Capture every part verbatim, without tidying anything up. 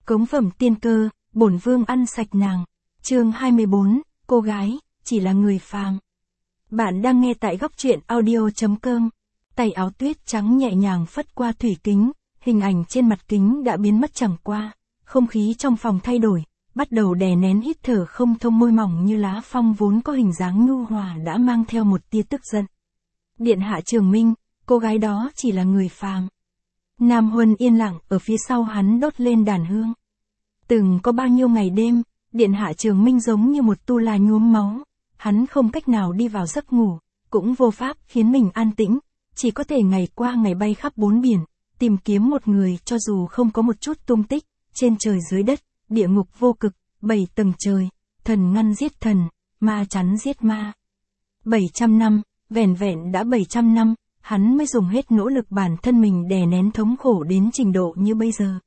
Cống phẩm tiên cơ, bổn vương ăn sạch nàng. Chương hai mươi bốn, cô gái, chỉ là người phàm. Bạn đang nghe tại góc truyện audio chấm com. Tay áo tuyết trắng nhẹ nhàng phất qua thủy kính, hình ảnh trên mặt kính đã biến mất chẳng qua. Không khí trong phòng thay đổi, bắt đầu đè nén hít thở không thông, môi mỏng như lá phong vốn có hình dáng nhu hòa đã mang theo một tia tức giận. Điện hạ Trường Minh, cô gái đó chỉ là người phàm. Nam Huân yên lặng ở phía sau hắn đốt lên đàn hương. Từng có bao nhiêu ngày đêm, Điện hạ Trường Minh giống như một tu la nhuốm máu. Hắn không cách nào đi vào giấc ngủ, cũng vô pháp khiến mình an tĩnh, chỉ có thể ngày qua ngày bay khắp bốn biển, tìm kiếm một người cho dù không có một chút tung tích, trên trời dưới đất, địa ngục vô cực, bảy tầng trời, thần ngăn giết thần, ma chắn giết ma. bảy trăm năm, vẻn vẹn đã bảy trăm năm, hắn mới dùng hết nỗ lực bản thân mình đè nén thống khổ đến trình độ như bây giờ.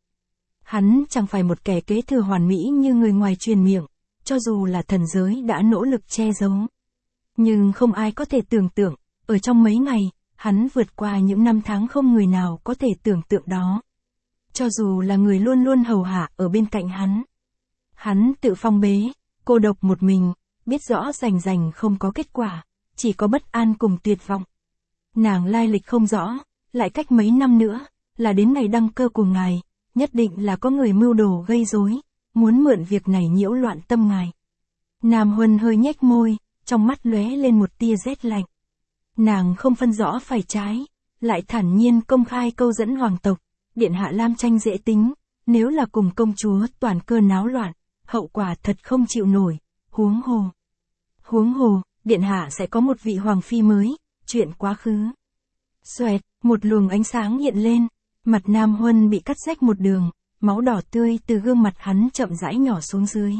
Hắn chẳng phải một kẻ kế thừa hoàn mỹ như người ngoài truyền miệng, cho dù là thần giới đã nỗ lực che giấu. Nhưng không ai có thể tưởng tượng, ở trong mấy ngày, hắn vượt qua những năm tháng không người nào có thể tưởng tượng đó. Cho dù là người luôn luôn hầu hạ ở bên cạnh hắn. Hắn tự phong bế, cô độc một mình, biết rõ rành rành không có kết quả, chỉ có bất an cùng tuyệt vọng. Nàng lai lịch không rõ, lại cách mấy năm nữa, là đến ngày đăng cơ của ngài, nhất định là có người mưu đồ gây rối, muốn mượn việc này nhiễu loạn tâm ngài. Nam Huân hơi nhếch môi, trong mắt lóe lên một tia rét lạnh. Nàng không phân rõ phải trái, lại thản nhiên công khai câu dẫn hoàng tộc, Điện hạ Lam Tranh dễ tính, nếu là cùng công chúa toàn cơ náo loạn, hậu quả thật không chịu nổi, huống hồ. Huống hồ, Điện hạ sẽ có một vị hoàng phi mới, chuyện quá khứ. Xoẹt, một luồng ánh sáng hiện lên, mặt Nam Huân bị cắt rách một đường, máu đỏ tươi từ gương mặt hắn chậm rãi nhỏ xuống dưới.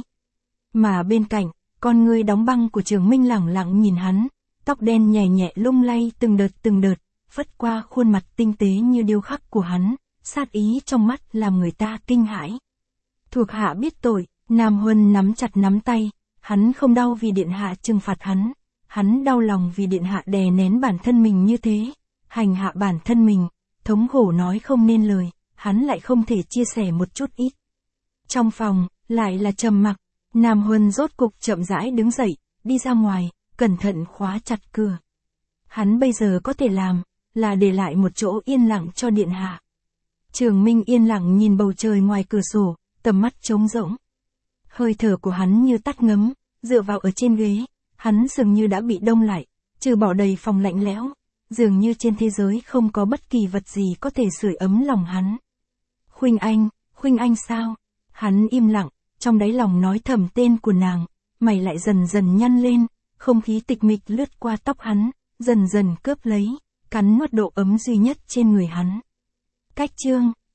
Mà bên cạnh, con ngươi đóng băng của Trường Minh lẳng lặng nhìn hắn, tóc đen nhẹ nhẹ lung lay từng đợt từng đợt, phất qua khuôn mặt tinh tế như điêu khắc của hắn, sát ý trong mắt làm người ta kinh hãi. Thuộc hạ biết tội, Nam Huân nắm chặt nắm tay, hắn không đau vì Điện hạ trừng phạt hắn, hắn đau lòng vì Điện hạ đè nén bản thân mình như thế, hành hạ bản thân mình, thống khổ nói không nên lời, hắn lại không thể chia sẻ một chút ít. Trong phòng, lại là trầm mặc, Nam Huân rốt cục chậm rãi đứng dậy, đi ra ngoài, cẩn thận khóa chặt cửa. Hắn bây giờ có thể làm, là để lại một chỗ yên lặng cho Điện hạ. Trường Minh yên lặng nhìn bầu trời ngoài cửa sổ, tầm mắt trống rỗng. Hơi thở của hắn như tắt ngấm, dựa vào ở trên ghế, hắn dường như đã bị đông lại, trừ bỏ đầy phòng lạnh lẽo, dường như trên thế giới không có bất kỳ vật gì có thể sưởi ấm lòng hắn. Khuynh Anh, Khuynh Anh sao? Hắn im lặng, trong đáy lòng nói thầm tên của nàng, mày lại dần dần nhăn lên, không khí tịch mịch lướt qua tóc hắn, dần dần cướp lấy, cắn nuốt độ ấm duy nhất trên người hắn. Cách chương